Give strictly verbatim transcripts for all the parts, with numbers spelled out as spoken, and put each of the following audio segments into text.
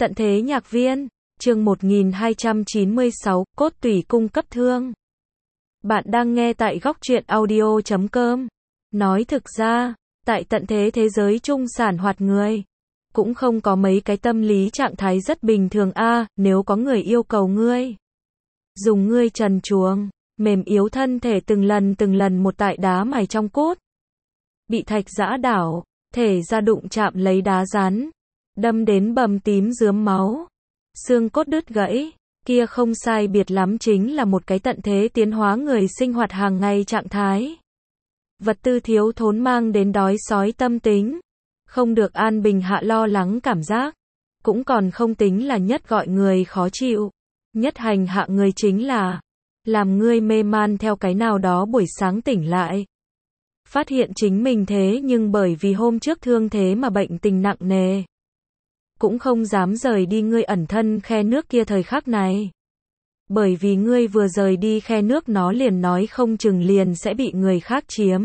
Tận thế nhạc viên, chương một nghìn hai trăm chín mươi sáu, cốt tủy cung cấp thương. Bạn đang nghe tại góc truyện audio chấm com. Nói thực ra, tại tận thế thế giới chung sản hoạt người, cũng không có mấy cái tâm lý trạng thái rất bình thường a. À, nếu có người yêu cầu ngươi, dùng ngươi trần truồng, mềm yếu thân thể từng lần từng lần một tại đá mài trong cốt, bị thạch giã đảo, thể ra đụng chạm lấy đá rắn, đâm đến bầm tím rướm máu, xương cốt đứt gãy, kia không sai biệt lắm chính là một cái tận thế tiến hóa người sinh hoạt hàng ngày trạng thái. Vật tư thiếu thốn mang đến đói sói tâm tính, không được an bình hạ lo lắng cảm giác, cũng còn không tính là nhất gọi người khó chịu, nhất hành hạ người chính là làm ngươi mê man theo cái nào đó buổi sáng tỉnh lại, phát hiện chính mình thế nhưng bởi vì hôm trước thương thế mà bệnh tình nặng nề, cũng không dám rời đi ngươi ẩn thân khe nước kia thời khắc này. Bởi vì ngươi vừa rời đi khe nước nó liền nói không chừng liền sẽ bị người khác chiếm.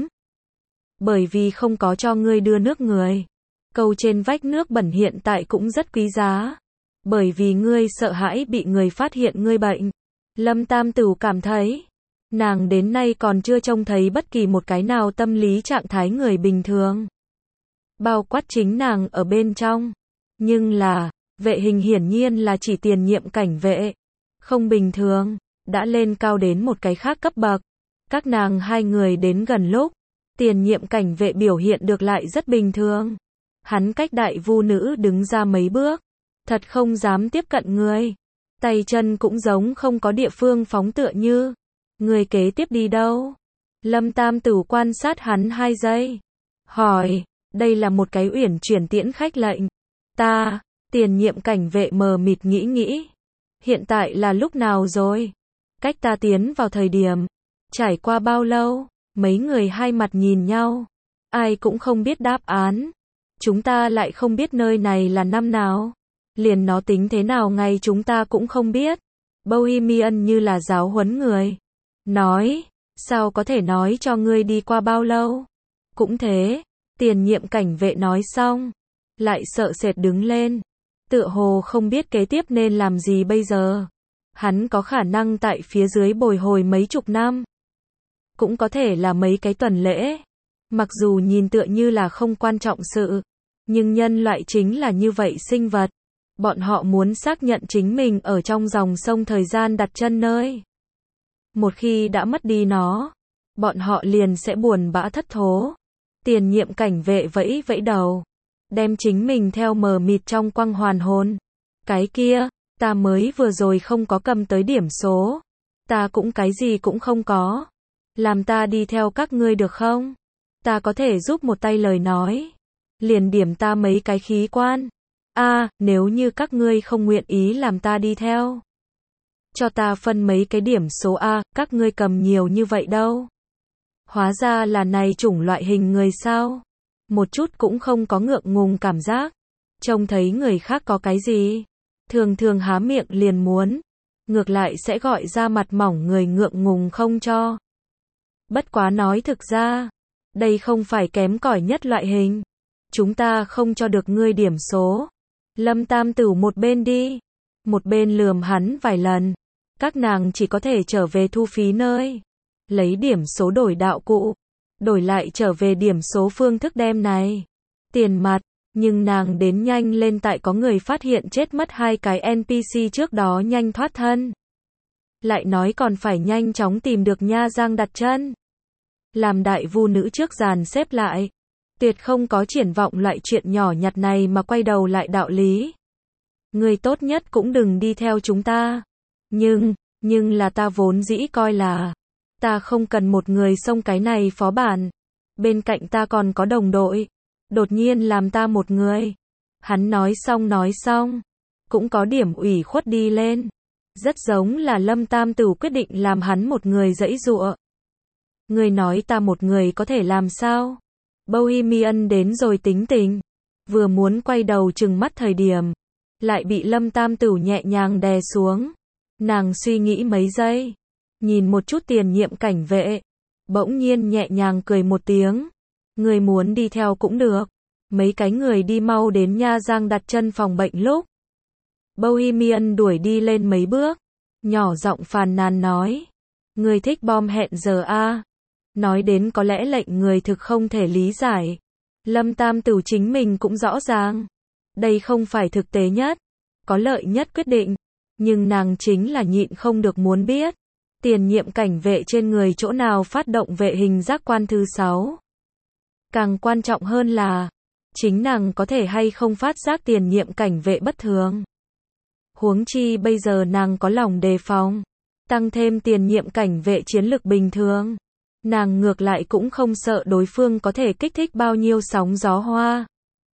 Bởi vì không có cho ngươi đưa nước người. Câu trên vách nước bẩn hiện tại cũng rất quý giá. Bởi vì ngươi sợ hãi bị người phát hiện ngươi bệnh. Lâm Tam Tửu cảm thấy, nàng đến nay còn chưa trông thấy bất kỳ một cái nào tâm lý trạng thái người bình thường. Bao quát chính nàng ở bên trong. Nhưng là, vệ hình hiển nhiên là chỉ tiền nhiệm cảnh vệ. Không bình thường, đã lên cao đến một cái khác cấp bậc. Các nàng hai người đến gần lúc, tiền nhiệm cảnh vệ biểu hiện được lại rất bình thường. Hắn cách đại vu nữ đứng ra mấy bước, thật không dám tiếp cận người. Tay chân cũng giống không có địa phương phóng tựa như. Người kế tiếp đi đâu? Lâm Tam Tửu quan sát hắn hai giây. Hỏi, đây là một cái uyển chuyển tiễn khách lệnh. Ta, tiền nhiệm cảnh vệ mờ mịt nghĩ nghĩ. Hiện tại là lúc nào rồi? Cách ta tiến vào thời điểm. Trải qua bao lâu? Mấy người hai mặt nhìn nhau. Ai cũng không biết đáp án. Chúng ta lại không biết nơi này là năm nào. Liền nó tính thế nào ngày chúng ta cũng không biết. Bohemian như là giáo huấn người. Nói, sao có thể nói cho ngươi đi qua bao lâu? Cũng thế, tiền nhiệm cảnh vệ nói xong. Lại sợ sệt đứng lên. Tựa hồ không biết kế tiếp nên làm gì bây giờ. Hắn có khả năng tại phía dưới bồi hồi mấy chục năm. Cũng có thể là mấy cái tuần lễ. Mặc dù nhìn tựa như là không quan trọng sự. Nhưng nhân loại chính là như vậy sinh vật. Bọn họ muốn xác nhận chính mình ở trong dòng sông thời gian đặt chân nơi. Một khi đã mất đi nó, bọn họ liền sẽ buồn bã thất thố. Tiền nhiệm cảnh vệ vẫy vẫy đầu. Đem chính mình theo mờ mịt trong quăng hoàn hồn. Cái kia, ta mới vừa rồi không có cầm tới điểm số. Ta cũng cái gì cũng không có. Làm ta đi theo các ngươi được không? Ta có thể giúp một tay lời nói. Liền điểm ta mấy cái khí quan. A, à, nếu như các ngươi không nguyện ý làm ta đi theo. Cho ta phân mấy cái điểm số A, các ngươi cầm nhiều như vậy đâu. Hóa ra là này chủng loại hình người sao? Một chút cũng không có ngượng ngùng cảm giác. Trông thấy người khác có cái gì, thường thường há miệng liền muốn. Ngược lại sẽ gọi ra mặt mỏng người ngượng ngùng không cho. Bất quá nói thực ra, đây không phải kém cỏi nhất loại hình. Chúng ta không cho được ngươi điểm số. Lâm Tam Tửu một bên đi, một bên lườm hắn vài lần. Các nàng chỉ có thể trở về thu phí nơi. Lấy điểm số đổi đạo cụ. Đổi lại trở về điểm số phương thức đem này. Tiền mặt, nhưng nàng đến nhanh lên tại có người phát hiện chết mất hai cái en pê xê trước đó nhanh thoát thân. Lại nói còn phải nhanh chóng tìm được nha giang đặt chân. Làm đại vu nữ trước dàn xếp lại. Tuyệt không có triển vọng loại chuyện nhỏ nhặt này mà quay đầu lại đạo lý. Người tốt nhất cũng đừng đi theo chúng ta. Nhưng, nhưng là ta vốn dĩ coi là ta không cần một người xông cái này phó bản. Bên cạnh ta còn có đồng đội. Đột nhiên làm ta một người. Hắn nói xong nói xong. Cũng có điểm ủy khuất đi lên. Rất giống là Lâm Tam Tửu quyết định làm hắn một người giãy giụa. Người nói ta một người có thể làm sao? Bohemian đến rồi tính tình. Vừa muốn quay đầu trừng mắt thời điểm. Lại bị Lâm Tam Tửu nhẹ nhàng đè xuống. Nàng suy nghĩ mấy giây. Nhìn một chút tiền nhiệm cảnh vệ. Bỗng nhiên nhẹ nhàng cười một tiếng. Người muốn đi theo cũng được. Mấy cái người đi mau đến nha giang đặt chân phòng bệnh lúc. Bohemian đuổi đi lên mấy bước, nhỏ giọng phàn nàn nói. Người thích bom hẹn giờ a? Nói đến có lẽ lệnh người thực không thể lý giải. Lâm Tam Tửu chính mình cũng rõ ràng. Đây không phải thực tế nhất, có lợi nhất quyết định. Nhưng nàng chính là nhịn không được muốn biết. Tiền nhiệm cảnh vệ trên người chỗ nào phát động vệ hình giác quan thứ sáu. Càng quan trọng hơn là, chính nàng có thể hay không phát giác tiền nhiệm cảnh vệ bất thường. Huống chi bây giờ nàng có lòng đề phòng. Tăng thêm tiền nhiệm cảnh vệ chiến lực bình thường. Nàng ngược lại cũng không sợ đối phương có thể kích thích bao nhiêu sóng gió hoa.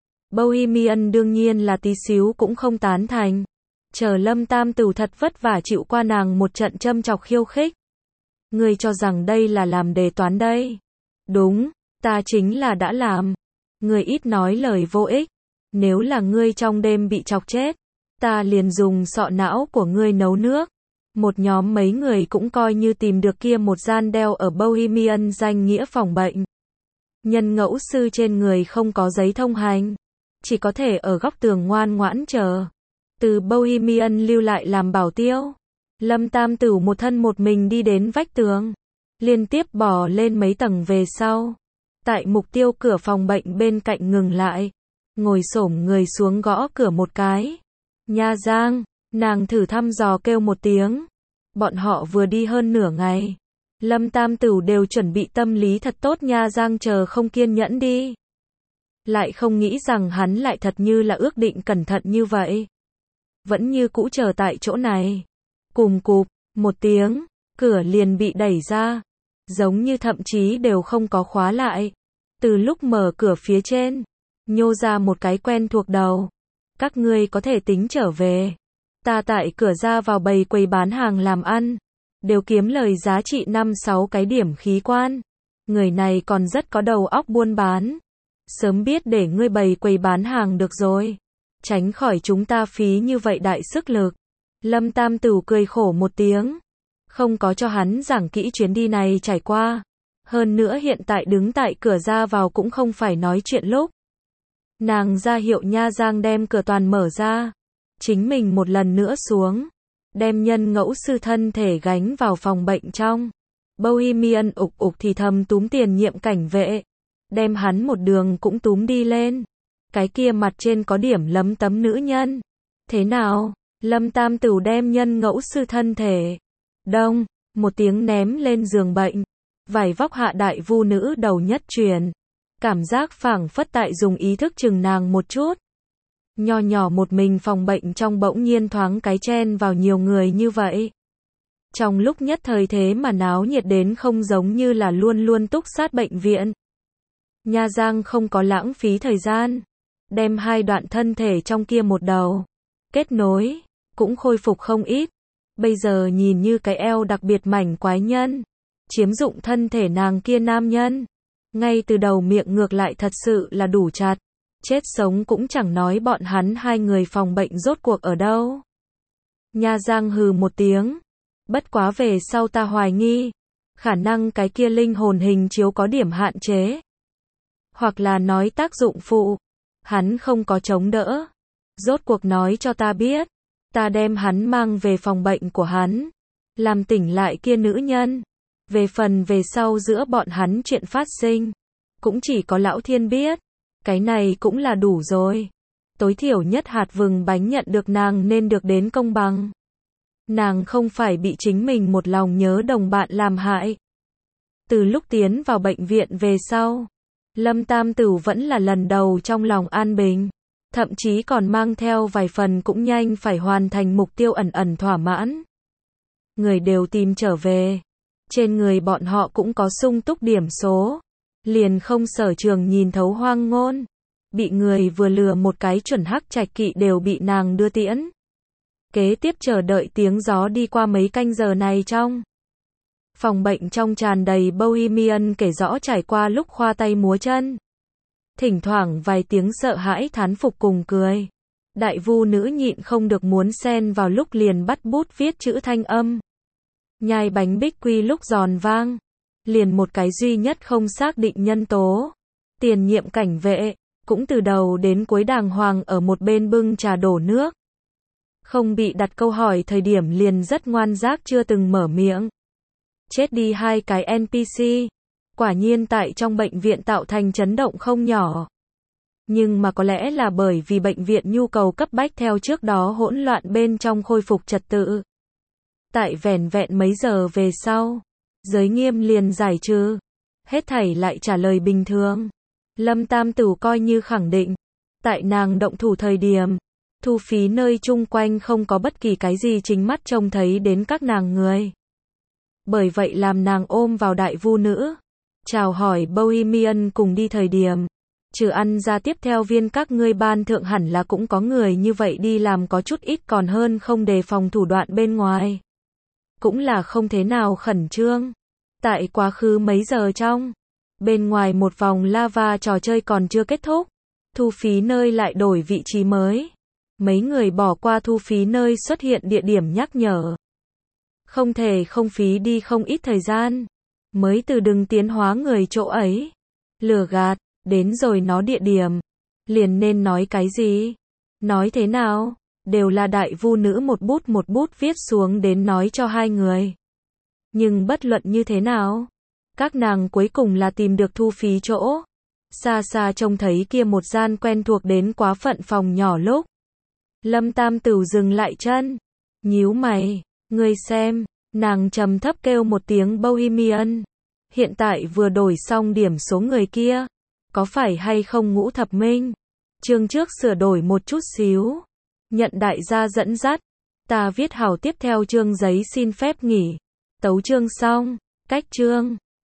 Bohemian đương nhiên là tí xíu cũng không tán thành. Chờ Lâm Tam Tửu thật vất vả chịu qua nàng một trận châm chọc khiêu khích. Ngươi cho rằng đây là làm đề toán đây. Đúng, ta chính là đã làm. Ngươi ít nói lời vô ích. Nếu là ngươi trong đêm bị chọc chết, ta liền dùng sọ não của ngươi nấu nước. Một nhóm mấy người cũng coi như tìm được kia một gian đeo ở Bohemian danh nghĩa phòng bệnh. Nhân ngẫu sư trên người không có giấy thông hành, chỉ có thể ở góc tường ngoan ngoãn chờ. Từ Bohemian lưu lại làm bảo tiêu. Lâm Tam Tửu một thân một mình đi đến vách tường, liên tiếp bò lên mấy tầng về sau. Tại mục tiêu cửa phòng bệnh bên cạnh ngừng lại, ngồi xổm người xuống gõ cửa một cái. Nha Giang, nàng thử thăm dò kêu một tiếng. Bọn họ vừa đi hơn nửa ngày. Lâm Tam Tửu đều chuẩn bị tâm lý thật tốt, Nha Giang chờ không kiên nhẫn đi. Lại không nghĩ rằng hắn lại thật như là ước định cẩn thận như vậy. Vẫn như cũ chờ tại chỗ này. Cùm cụp, một tiếng, cửa liền bị đẩy ra. Giống như thậm chí đều không có khóa lại. Từ lúc mở cửa phía trên, nhô ra một cái quen thuộc đầu. Các ngươi có thể tính trở về. Ta tại cửa ra vào bày quầy bán hàng làm ăn. Đều kiếm lời giá trị năm sáu cái điểm khí quan. Người này còn rất có đầu óc buôn bán. Sớm biết để ngươi bày quầy bán hàng được rồi. Tránh khỏi chúng ta phí như vậy đại sức lực. Lâm Tam Tửu cười khổ một tiếng. Không có cho hắn giảng kỹ chuyến đi này trải qua. Hơn nữa hiện tại đứng tại cửa ra vào cũng không phải nói chuyện lúc. Nàng ra hiệu Nha Giang đem cửa toàn mở ra. Chính mình một lần nữa xuống. Đem nhân ngẫu sư thân thể gánh vào phòng bệnh trong. Bohemian ục ục thì thầm túm tiền nhiệm cảnh vệ. Đem hắn một đường cũng túm đi lên. Cái kia mặt trên có điểm lấm tấm nữ nhân. Thế nào? Lâm Tam Tửu đem nhân ngẫu sư thân thể. Đông, một tiếng ném lên giường bệnh. Vải vóc hạ đại vu nữ đầu nhất truyền. Cảm giác phảng phất tại dùng ý thức chừng nàng một chút. Nho nhỏ một mình phòng bệnh trong bỗng nhiên thoáng cái chen vào nhiều người như vậy. Trong lúc nhất thời thế mà náo nhiệt đến không giống như là luôn luôn túc sát bệnh viện. Nha Giang không có lãng phí thời gian. Đem hai đoạn thân thể trong kia một đầu. Kết nối, cũng khôi phục không ít. Bây giờ nhìn như cái eo đặc biệt mảnh quái nhân. Chiếm dụng thân thể nàng kia nam nhân. Ngay từ đầu miệng ngược lại thật sự là đủ chặt. Chết sống cũng chẳng nói bọn hắn hai người phòng bệnh rốt cuộc ở đâu. Nha Giang hừ một tiếng. Bất quá về sau ta hoài nghi. Khả năng cái kia linh hồn hình chiếu có điểm hạn chế. Hoặc là nói tác dụng phụ. Hắn không có chống đỡ. Rốt cuộc nói cho ta biết. Ta đem hắn mang về phòng bệnh của hắn. Làm tỉnh lại kia nữ nhân. Về phần về sau giữa bọn hắn chuyện phát sinh. Cũng chỉ có lão thiên biết. Cái này cũng là đủ rồi. Tối thiểu nhất hạt vừng bánh nhận được nàng nên được đến công bằng. Nàng không phải bị chính mình một lòng nhớ đồng bạn làm hại. Từ lúc tiến vào bệnh viện về sau, Lâm Tam Tửu vẫn là lần đầu trong lòng an bình. Thậm chí còn mang theo vài phần cũng nhanh phải hoàn thành mục tiêu ẩn ẩn thỏa mãn. Người đều tìm trở về. Trên người bọn họ cũng có sung túc điểm số. Liền không sở trường nhìn thấu hoang ngôn. Bị người vừa lừa một cái chuẩn hắc trạch kỵ đều bị nàng đưa tiễn. Kế tiếp chờ đợi tiếng gió đi qua mấy canh giờ này trong. Phòng bệnh trong tràn đầy Bohemian kể rõ trải qua lúc khoa tay múa chân. Thỉnh thoảng vài tiếng sợ hãi thán phục cùng cười. Đại vu nữ nhịn không được muốn xen vào lúc liền bắt bút viết chữ thanh âm. Nhai bánh bích quy lúc giòn vang. Liền một cái duy nhất không xác định nhân tố. Tiền nhiệm cảnh vệ, cũng từ đầu đến cuối đàng hoàng ở một bên bưng trà đổ nước. Không bị đặt câu hỏi thời điểm liền rất ngoan giác chưa từng mở miệng. Chết đi hai cái en pê xê. Quả nhiên tại trong bệnh viện tạo thành chấn động không nhỏ. Nhưng mà có lẽ là bởi vì bệnh viện nhu cầu cấp bách theo trước đó hỗn loạn bên trong khôi phục trật tự. Tại vẻn vẹn mấy giờ về sau, giới nghiêm liền giải trừ. Hết thảy lại trả lời bình thường. Lâm Tam Tửu coi như khẳng định. Tại nàng động thủ thời điểm, thu phí nơi chung quanh không có bất kỳ cái gì chính mắt trông thấy đến các nàng người. Bởi vậy làm nàng ôm vào đại vu nữ. Chào hỏi Bohemian cùng đi thời điểm. Trừ ăn ra tiếp theo viên các ngươi ban thượng hẳn là cũng có người như vậy đi làm có chút ít còn hơn không đề phòng thủ đoạn bên ngoài. Cũng là không thế nào khẩn trương. Tại quá khứ mấy giờ trong. Bên ngoài một vòng lava trò chơi còn chưa kết thúc. Thu phí nơi lại đổi vị trí mới. Mấy người bỏ qua thu phí nơi xuất hiện địa điểm nhắc nhở. Không thể không phí đi không ít thời gian. Mới từ đừng tiến hóa người chỗ ấy. Lừa gạt, đến rồi nó địa điểm. Liền nên nói cái gì? Nói thế nào? Đều là đại vu nữ một bút một bút viết xuống đến nói cho hai người. Nhưng bất luận như thế nào? Các nàng cuối cùng là tìm được thu phí chỗ. Xa xa trông thấy kia một gian quen thuộc đến quá phận phòng nhỏ lúc. Lâm Tam Tửu dừng lại chân. Nhíu mày, ngươi xem, nàng trầm thấp kêu một tiếng Bohemian. Hiện tại vừa đổi xong điểm số người kia. Có phải hay không Ngũ Thập Minh? Chương trước sửa đổi một chút xíu. Nhận đại gia dẫn dắt. Ta viết hảo tiếp theo chương giấy xin phép nghỉ. Tấu chương xong. Cách chương.